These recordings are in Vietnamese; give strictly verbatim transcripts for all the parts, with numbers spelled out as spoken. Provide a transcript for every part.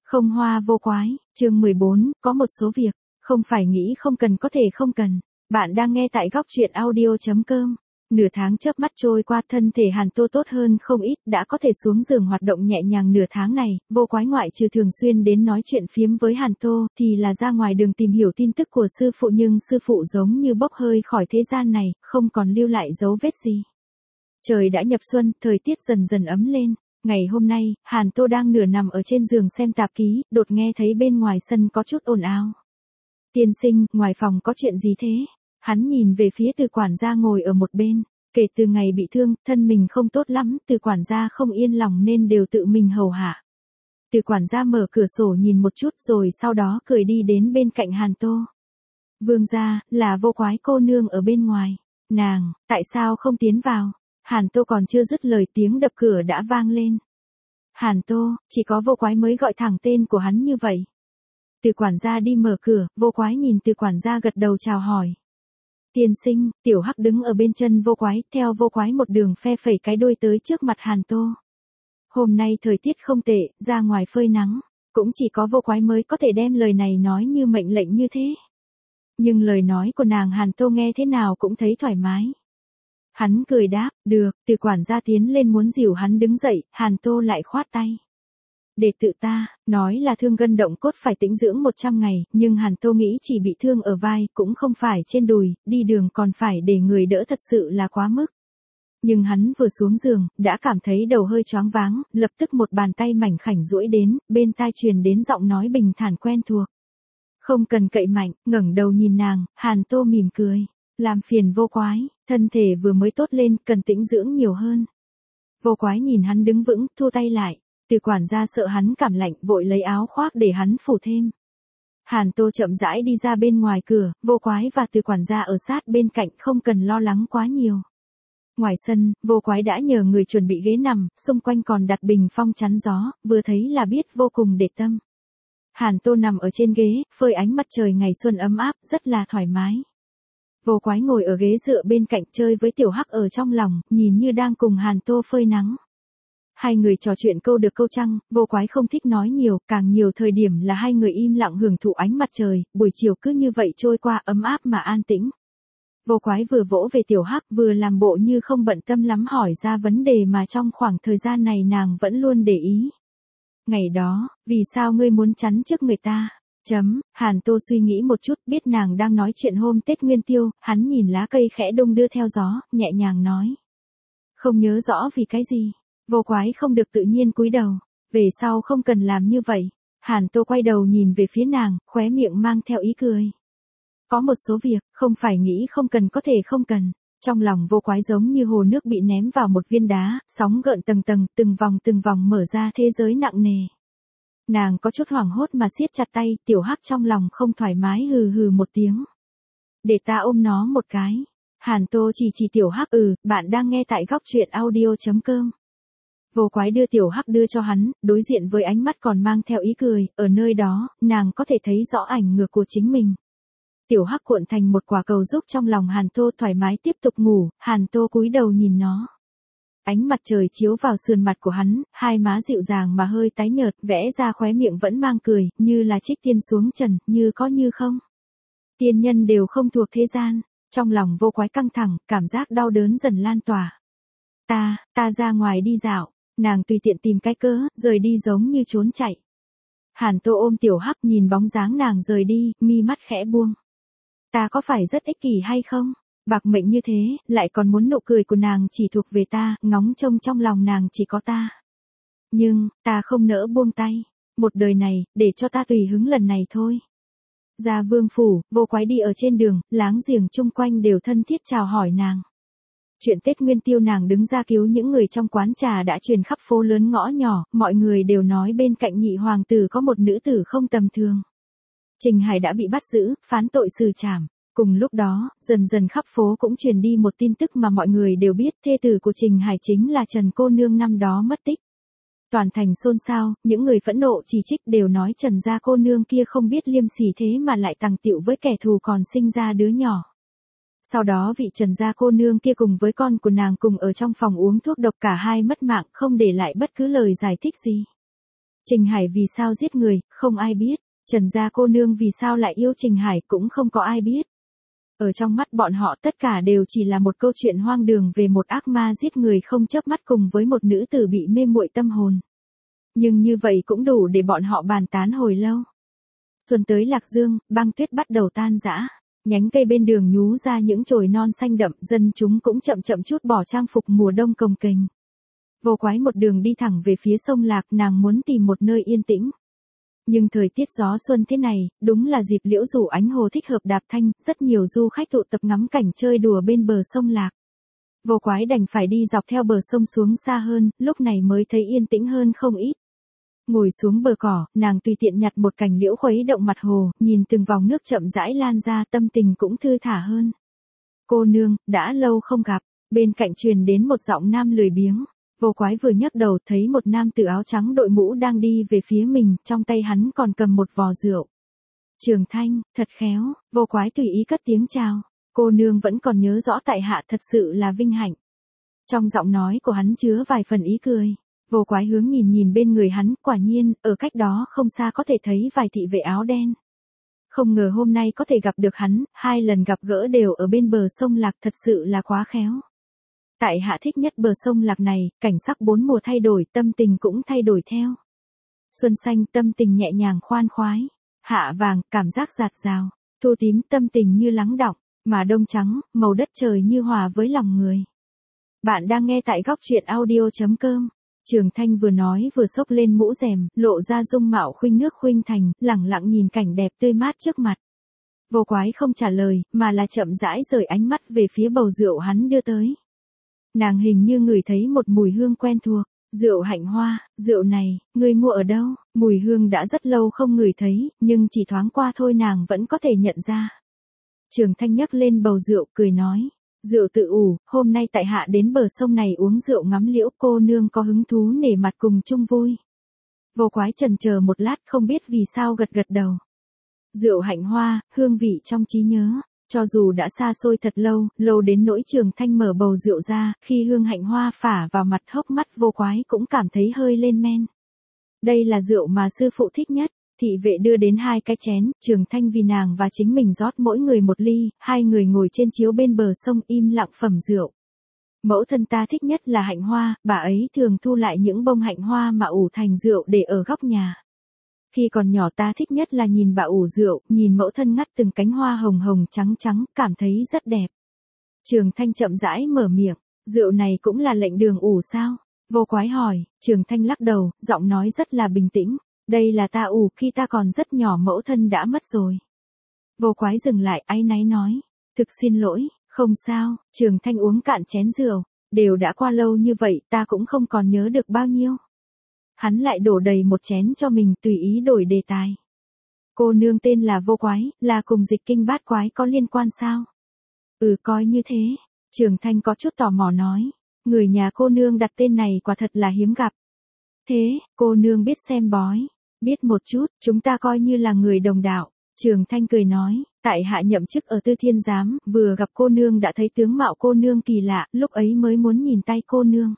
Không hoa vô quái, chương mười bốn, có một số việc, không phải nghĩ không cần có thể không cần. Bạn đang nghe tại góc truyện audio.com. Nửa tháng chớp mắt trôi qua, thân thể Hàn Tô tốt hơn không ít, đã có thể xuống giường hoạt động nhẹ nhàng. Nửa tháng này, vô quái ngoại trừ thường xuyên đến nói chuyện phiếm với Hàn Tô, thì là ra ngoài đường tìm hiểu tin tức của sư phụ, nhưng sư phụ giống như bốc hơi khỏi thế gian này, không còn lưu lại dấu vết gì. Trời đã nhập xuân, thời tiết dần dần ấm lên. Ngày hôm nay, Hàn Tô đang nửa nằm ở trên giường xem tạp ký, đột nghe thấy bên ngoài sân có chút ồn ào. Tiên sinh, ngoài phòng có chuyện gì thế? Hắn nhìn về phía Từ quản gia ngồi ở một bên. Kể từ ngày bị thương, thân mình không tốt lắm, Từ quản gia không yên lòng nên đều tự mình hầu hạ. Từ quản gia mở cửa sổ nhìn một chút rồi sau đó cười đi đến bên cạnh Hàn Tô. Vương gia, là vô quái cô nương ở bên ngoài. Nàng, tại sao không tiến vào? Hàn Tô còn chưa dứt lời, tiếng đập cửa đã vang lên. Hàn Tô, chỉ có vô quái mới gọi thẳng tên của hắn như vậy. Từ quản gia đi mở cửa, vô quái nhìn Từ quản gia gật đầu chào hỏi. Tiên sinh, tiểu hắc đứng ở bên chân vô quái, theo vô quái một đường phe phẩy cái đuôi tới trước mặt Hàn Tô. Hôm nay thời tiết không tệ, ra ngoài phơi nắng, cũng chỉ có vô quái mới có thể đem lời này nói như mệnh lệnh như thế. Nhưng lời nói của nàng Hàn Tô nghe thế nào cũng thấy thoải mái. Hắn cười đáp, được. Từ quản gia tiến lên muốn dìu hắn đứng dậy, Hàn Tô lại khoát tay. Để tự ta, nói là thương gân động cốt phải tĩnh dưỡng một trăm ngày, nhưng Hàn Tô nghĩ chỉ bị thương ở vai, cũng không phải trên đùi, đi đường còn phải để người đỡ thật sự là quá mức. Nhưng hắn vừa xuống giường, đã cảm thấy đầu hơi choáng váng, lập tức một bàn tay mảnh khảnh duỗi đến, bên tai truyền đến giọng nói bình thản quen thuộc. Không cần cậy mạnh, ngẩng đầu nhìn nàng, Hàn Tô mỉm cười. Làm phiền vô quái, thân thể vừa mới tốt lên, cần tĩnh dưỡng nhiều hơn. Vô quái nhìn hắn đứng vững, thu tay lại. Từ quản gia sợ hắn cảm lạnh, vội lấy áo khoác để hắn phủ thêm. Hàn Tô chậm rãi đi ra bên ngoài cửa, vô quái và Từ quản gia ở sát bên cạnh, không cần lo lắng quá nhiều. Ngoài sân, vô quái đã nhờ người chuẩn bị ghế nằm, xung quanh còn đặt bình phong chắn gió, vừa thấy là biết vô cùng để tâm. Hàn Tô nằm ở trên ghế, phơi ánh mặt trời ngày xuân ấm áp, rất là thoải mái. Vô quái ngồi ở ghế dựa bên cạnh chơi với tiểu hắc ở trong lòng, nhìn như đang cùng Hàn Tô phơi nắng. Hai người trò chuyện câu được câu trăng, vô quái không thích nói nhiều, càng nhiều thời điểm là hai người im lặng hưởng thụ ánh mặt trời, buổi chiều cứ như vậy trôi qua ấm áp mà an tĩnh. Vô quái vừa vỗ về tiểu hắc vừa làm bộ như không bận tâm lắm hỏi ra vấn đề mà trong khoảng thời gian này nàng vẫn luôn để ý. Ngày đó, vì sao ngươi muốn chắn trước người ta? Chấm, Hàn Tô suy nghĩ một chút, biết nàng đang nói chuyện hôm Tết Nguyên Tiêu, hắn nhìn lá cây khẽ đung đưa theo gió, nhẹ nhàng nói. Không nhớ rõ vì cái gì. Vô quái không được tự nhiên cúi đầu. Về sau không cần làm như vậy. Hàn Tô quay đầu nhìn về phía nàng, khóe miệng mang theo ý cười. Có một số việc, không phải nghĩ không cần có thể không cần. Trong lòng vô quái giống như hồ nước bị ném vào một viên đá, sóng gợn tầng tầng, từng vòng từng vòng mở ra thế giới nặng nề. Nàng có chút hoảng hốt mà siết chặt tay, tiểu hắc trong lòng không thoải mái hừ hừ một tiếng. Để ta ôm nó một cái. Hàn Tô chỉ chỉ tiểu hắc, ừ, bạn đang nghe tại góc truyện audio.com. Vô quái đưa tiểu hắc đưa cho hắn, đối diện với ánh mắt còn mang theo ý cười, ở nơi đó, nàng có thể thấy rõ ảnh ngược của chính mình. Tiểu hắc cuộn thành một quả cầu giúp trong lòng Hàn Tô thoải mái tiếp tục ngủ, Hàn Tô cúi đầu nhìn nó. Ánh mặt trời chiếu vào sườn mặt của hắn, hai má dịu dàng mà hơi tái nhợt, vẽ ra khóe miệng vẫn mang cười, như là trích tiên xuống trần, như có như không. Tiên nhân đều không thuộc thế gian, trong lòng vô quái căng thẳng, cảm giác đau đớn dần lan tỏa. Ta, ta ra ngoài đi dạo, nàng tùy tiện tìm cái cớ, rời đi giống như trốn chạy. Hàn Tô ôm tiểu hắc nhìn bóng dáng nàng rời đi, mi mắt khẽ buông. Ta có phải rất ích kỷ hay không? Bạc mệnh như thế, lại còn muốn nụ cười của nàng chỉ thuộc về ta, ngóng trông trong lòng nàng chỉ có ta. Nhưng, ta không nỡ buông tay. Một đời này, để cho ta tùy hứng lần này thôi. Ra vương phủ, vô quái đi ở trên đường, láng giềng chung quanh đều thân thiết chào hỏi nàng. Chuyện Tết Nguyên Tiêu nàng đứng ra cứu những người trong quán trà đã truyền khắp phố lớn ngõ nhỏ, mọi người đều nói bên cạnh nhị hoàng tử có một nữ tử không tầm thường. Trình Hải đã bị bắt giữ, phán tội xử trảm. Cùng lúc đó, dần dần khắp phố cũng truyền đi một tin tức mà mọi người đều biết, thê tử của Trình Hải chính là Trần cô nương năm đó mất tích. Toàn thành xôn xao, những người phẫn nộ chỉ trích đều nói Trần gia cô nương kia không biết liêm sỉ thế mà lại tằng tiệu với kẻ thù còn sinh ra đứa nhỏ. Sau đó vị Trần gia cô nương kia cùng với con của nàng cùng ở trong phòng uống thuốc độc, cả hai mất mạng, không để lại bất cứ lời giải thích gì. Trình Hải vì sao giết người, không ai biết. Trần gia cô nương vì sao lại yêu Trình Hải cũng không có ai biết. Ở trong mắt bọn họ tất cả đều chỉ là một câu chuyện hoang đường về một ác ma giết người không chớp mắt cùng với một nữ tử bị mê muội tâm hồn. Nhưng như vậy cũng đủ để bọn họ bàn tán hồi lâu. Xuân tới Lạc Dương, băng tuyết bắt đầu tan rã. Nhánh cây bên đường nhú ra những chồi non xanh đậm, dân chúng cũng chậm chậm chút bỏ trang phục mùa đông cồng kềnh. Vô Quái một đường đi thẳng về phía sông Lạc, nàng muốn tìm một nơi yên tĩnh. Nhưng thời tiết gió xuân thế này, đúng là dịp liễu rủ ánh hồ thích hợp đạp thanh, rất nhiều du khách tụ tập ngắm cảnh chơi đùa bên bờ sông Lạc. Vô Quái đành phải đi dọc theo bờ sông xuống xa hơn, lúc này mới thấy yên tĩnh hơn không ít. Ngồi xuống bờ cỏ, nàng tùy tiện nhặt một cành liễu khuấy động mặt hồ, nhìn từng vòng nước chậm rãi lan ra, tâm tình cũng thư thả hơn. Cô nương, đã lâu không gặp, bên cạnh truyền đến một giọng nam lười biếng. Vô Quái vừa nhấc đầu thấy một nam tử áo trắng đội mũ đang đi về phía mình, trong tay hắn còn cầm một vò rượu. Trường Thanh, thật khéo, Vô Quái tùy ý cất tiếng chào. Cô nương vẫn còn nhớ rõ tại hạ, thật sự là vinh hạnh. Trong giọng nói của hắn chứa vài phần ý cười. Vô Quái hướng nhìn nhìn bên người hắn, quả nhiên, ở cách đó không xa có thể thấy vài thị vệ áo đen. Không ngờ hôm nay có thể gặp được hắn, hai lần gặp gỡ đều ở bên bờ sông Lạc, thật sự là quá khéo. Tại hạ thích nhất bờ sông Lạc này, cảnh sắc bốn mùa thay đổi, tâm tình cũng thay đổi theo. Xuân xanh, tâm tình nhẹ nhàng khoan khoái. Hạ vàng, cảm giác dạt dào. Thu tím, tâm tình như lắng đọng. Mà đông trắng, màu đất trời như hòa với lòng người. Bạn đang nghe tại góc truyện audio chấm com. Trường Thanh vừa nói vừa xốc lên mũ rèm, lộ ra dung mạo khuynh nước khuynh thành, lẳng lặng nhìn cảnh đẹp tươi mát trước mặt. Vô Quái không trả lời, mà là chậm rãi rời ánh mắt về phía bầu rượu hắn đưa tới. Nàng hình như ngửi thấy một mùi hương quen thuộc. Rượu hạnh hoa, rượu này, ngươi mua ở đâu? Mùi hương đã rất lâu không ngửi thấy, nhưng chỉ thoáng qua thôi nàng vẫn có thể nhận ra. Trường Thanh nhấc lên bầu rượu, cười nói. Rượu tự ủ, hôm nay tại hạ đến bờ sông này uống rượu ngắm liễu, cô nương có hứng thú nể mặt cùng chung vui. Vô Quái chần chờ một lát không biết vì sao gật gật đầu. Rượu hạnh hoa, hương vị trong trí nhớ. Cho dù đã xa xôi thật lâu, lâu đến nỗi Trường Thanh mở bầu rượu ra, khi hương hạnh hoa phả vào mặt hốc mắt Vô Quái cũng cảm thấy hơi lên men. Đây là rượu mà sư phụ thích nhất. Thị vệ đưa đến hai cái chén, Trường Thanh vì nàng và chính mình rót mỗi người một ly, hai người ngồi trên chiếu bên bờ sông im lặng phẩm rượu. Mẫu thân ta thích nhất là hạnh hoa, bà ấy thường thu lại những bông hạnh hoa mà ủ thành rượu để ở góc nhà. Khi còn nhỏ ta thích nhất là nhìn bà ủ rượu, nhìn mẫu thân ngắt từng cánh hoa hồng hồng trắng trắng, cảm thấy rất đẹp. Trường Thanh chậm rãi mở miệng, rượu này cũng là lệnh đường ủ sao? Vô Quái hỏi, Trường Thanh lắc đầu, giọng nói rất là bình tĩnh. Đây là ta ủ khi ta còn rất nhỏ, mẫu thân đã mất rồi. Vô Quái dừng lại, áy náy nói. Thực xin lỗi, không sao. Trường Thanh uống cạn chén rượu. Đều đã qua lâu như vậy, ta cũng không còn nhớ được bao nhiêu. Hắn lại đổ đầy một chén cho mình, tùy ý đổi đề tài. Cô nương tên là Vô Quái, là cùng Dịch Kinh Bát Quái có liên quan sao? Ừ, coi như thế. Trường Thanh có chút tò mò nói. Người nhà cô nương đặt tên này quả thật là hiếm gặp. Thế, cô nương biết xem bói. Biết một chút, chúng ta coi như là người đồng đạo. Trường Thanh cười nói, tại hạ nhậm chức ở Tư Thiên Giám, vừa gặp cô nương đã thấy tướng mạo cô nương kỳ lạ, lúc ấy mới muốn nhìn tay cô nương.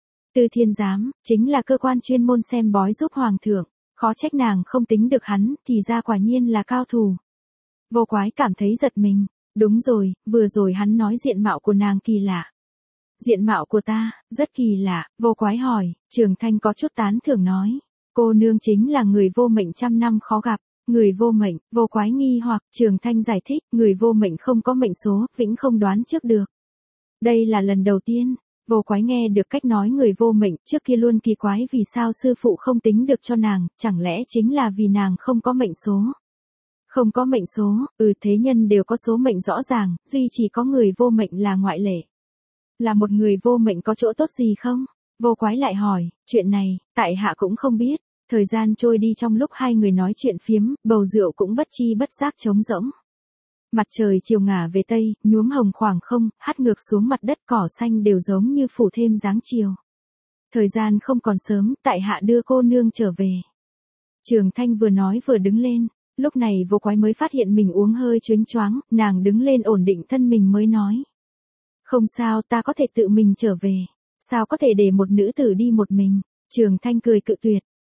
Tư Thiên Giám, chính là cơ quan chuyên môn xem bói giúp hoàng thượng, khó trách nàng không tính được hắn, thì ra quả nhiên là cao thủ. Vô Quái cảm thấy giật mình, đúng rồi, vừa rồi hắn nói diện mạo của nàng kỳ lạ. Diện mạo của ta, rất kỳ lạ, Vô Quái hỏi, Trường Thanh có chút tán thưởng nói. Cô nương chính là người vô mệnh trăm năm khó gặp. Người vô mệnh, Vô Quái nghi hoặc, Trường Thanh giải thích, người vô mệnh không có mệnh số, vĩnh không đoán trước được. Đây là lần đầu tiên, Vô Quái nghe được cách nói người vô mệnh, trước kia luôn kỳ quái vì sao sư phụ không tính được cho nàng, chẳng lẽ chính là vì nàng không có mệnh số. Không có mệnh số, ừ thế nhân đều có số mệnh rõ ràng, duy chỉ có người vô mệnh là ngoại lệ. Là một người vô mệnh có chỗ tốt gì không? Vô Quái lại hỏi, chuyện này, tại hạ cũng không biết. Thời gian trôi đi trong lúc hai người nói chuyện phiếm, bầu rượu cũng bất chi bất giác trống rỗng. Mặt trời chiều ngả về tây, nhuốm hồng khoảng không, hắt ngược xuống mặt đất, cỏ xanh đều giống như phủ thêm dáng chiều. Thời gian không còn sớm, tại hạ đưa cô nương trở về. Trường Thanh vừa nói vừa đứng lên, lúc này Vô Quái mới phát hiện mình uống hơi choáng choáng, nàng đứng lên ổn định thân mình mới nói. Không sao, ta có thể tự mình trở về. Sao có thể để một nữ tử đi một mình? Trường Thanh cười cự tuyệt.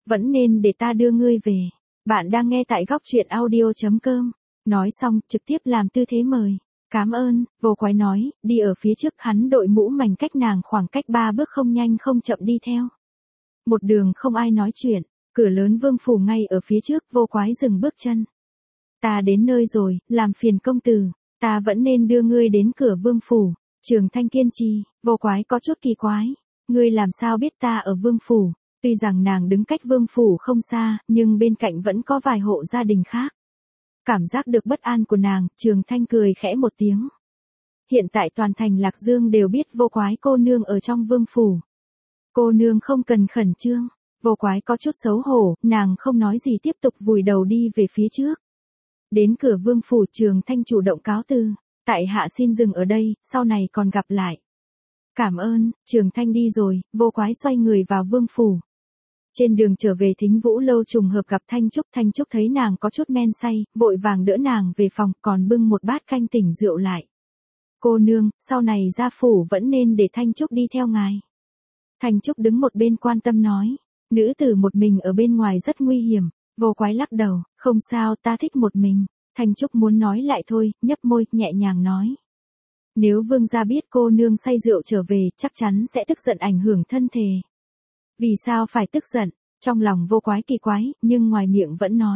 Vẫn nên để ta đưa ngươi về. Bạn đang nghe tại góc truyện audio.com. Nói xong, trực tiếp làm tư thế mời. Cảm ơn, vô quái nói, đi ở phía trước hắn đội mũ mảnh cách nàng khoảng cách ba bước không nhanh không chậm đi theo. Một đường không ai nói chuyện, cửa lớn vương phủ ngay ở phía trước, vô quái dừng bước chân. Ta đến nơi rồi, làm phiền công tử, ta vẫn nên đưa ngươi đến cửa vương phủ. Trường Thanh kiên trì, vô quái có chút kỳ quái. Ngươi làm sao biết ta ở vương phủ? Tuy rằng nàng đứng cách vương phủ không xa, nhưng bên cạnh vẫn có vài hộ gia đình khác. Cảm giác được bất an của nàng, Trường Thanh cười khẽ một tiếng. Hiện tại toàn thành Lạc Dương đều biết vô quái cô nương ở trong vương phủ. Cô nương không cần khẩn trương. Vô quái có chút xấu hổ, nàng không nói gì tiếp tục vùi đầu đi về phía trước. Đến cửa vương phủ, Trường Thanh chủ động cáo từ. Tại hạ xin dừng ở đây, sau này còn gặp lại. Cảm ơn, Trường Thanh đi rồi, vô quái xoay người vào vương phủ. Trên đường trở về Thính Vũ lâu trùng hợp gặp Thanh Trúc, Thanh Trúc thấy nàng có chút men say, vội vàng đỡ nàng về phòng, còn bưng một bát canh tỉnh rượu lại. Cô nương, sau này gia phủ vẫn nên để Thanh Trúc đi theo ngài. Thanh Trúc đứng một bên quan tâm nói, nữ tử một mình ở bên ngoài rất nguy hiểm. Vô quái lắc đầu, không sao, ta thích một mình. Thanh Trúc muốn nói lại thôi, nhấp môi, nhẹ nhàng nói. Nếu vương gia biết cô nương say rượu trở về, chắc chắn sẽ tức giận ảnh hưởng thân thể. Vì sao phải tức giận? Trong lòng vô quái kỳ quái, nhưng ngoài miệng vẫn nói.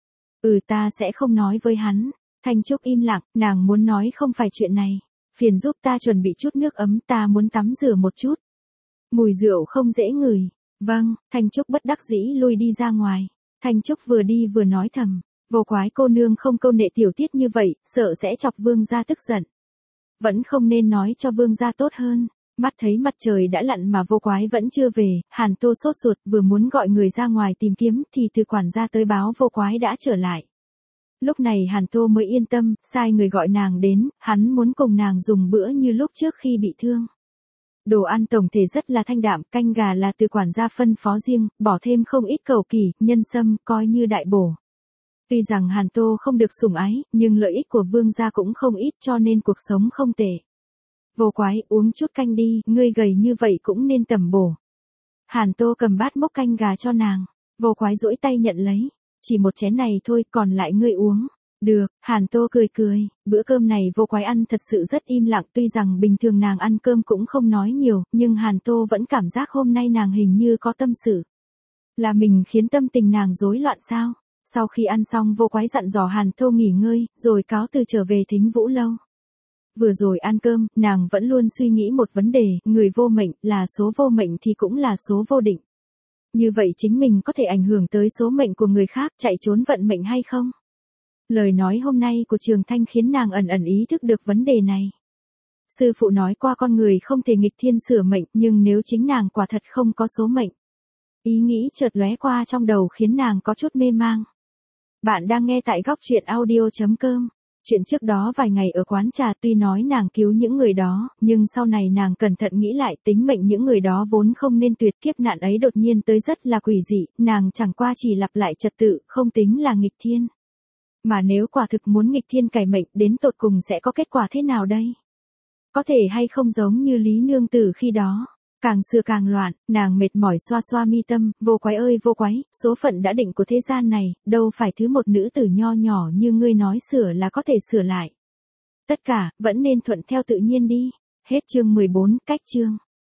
Ừ, ta sẽ không nói với hắn. Thanh Trúc im lặng, nàng muốn nói không phải chuyện này. Phiền giúp ta chuẩn bị chút nước ấm, ta muốn tắm rửa một chút. Mùi rượu không dễ ngửi. Vâng, Thanh Trúc bất đắc dĩ lui đi ra ngoài. Thanh Trúc vừa đi vừa nói thầm. Vô quái cô nương không câu nệ tiểu tiết như vậy, sợ sẽ chọc vương gia tức giận. Vẫn không nên nói cho vương gia tốt hơn. Mắt thấy mặt trời đã lặn mà vô quái vẫn chưa về, Hàn Tô sốt ruột vừa muốn gọi người ra ngoài tìm kiếm thì từ quản gia tới báo vô quái đã trở lại. Lúc này Hàn Tô mới yên tâm, sai người gọi nàng đến, hắn muốn cùng nàng dùng bữa như lúc trước khi bị thương. Đồ ăn tổng thể rất là thanh đạm, canh gà là từ quản gia phân phó riêng, bỏ thêm không ít cầu kỳ, nhân sâm, coi như đại bổ. Tuy rằng Hàn Tô không được sủng ái, nhưng lợi ích của vương gia cũng không ít cho nên cuộc sống không tệ. Vô quái, uống chút canh đi, ngươi gầy như vậy cũng nên tẩm bổ. Hàn Tô cầm bát mốc canh gà cho nàng. Vô quái duỗi tay nhận lấy. Chỉ một chén này thôi, còn lại ngươi uống. Được, Hàn Tô cười cười. Bữa cơm này vô quái ăn thật sự rất im lặng. Tuy rằng bình thường nàng ăn cơm cũng không nói nhiều, nhưng Hàn Tô vẫn cảm giác hôm nay nàng hình như có tâm sự. Là mình khiến tâm tình nàng rối loạn sao? Sau khi ăn xong vô quái dặn dò Hàn Tô nghỉ ngơi, rồi cáo từ trở về Thính Vũ lâu. Vừa rồi ăn cơm, nàng vẫn luôn suy nghĩ một vấn đề, người vô mệnh, là số vô mệnh thì cũng là số vô định. Như vậy chính mình có thể ảnh hưởng tới số mệnh của người khác, chạy trốn vận mệnh hay không? Lời nói hôm nay của Trường Thanh khiến nàng ẩn ẩn ý thức được vấn đề này. Sư phụ nói qua con người không thể nghịch thiên sửa mệnh, nhưng nếu chính nàng quả thật không có số mệnh. Ý nghĩ chợt lóe qua trong đầu khiến nàng có chút mê mang. Bạn đang nghe tại góc truyện audio.com. Chuyện trước đó vài ngày ở quán trà, tuy nói nàng cứu những người đó, nhưng sau này nàng cẩn thận nghĩ lại, tính mệnh những người đó vốn không nên tuyệt, kiếp nạn ấy đột nhiên tới rất là quỷ dị, nàng chẳng qua chỉ lặp lại trật tự, không tính là nghịch thiên. Mà nếu quả thực muốn nghịch thiên cải mệnh, đến tột cùng sẽ có kết quả thế nào đây? Có thể hay không giống như Lý Nương Tử khi đó? Càng sửa càng loạn, nàng mệt mỏi xoa xoa mi tâm, vô quái ơi vô quái, số phận đã định của thế gian này, đâu phải thứ một nữ tử nho nhỏ như ngươi nói sửa là có thể sửa lại. Tất cả, vẫn nên thuận theo tự nhiên đi. Hết chương mười bốn, cách chương.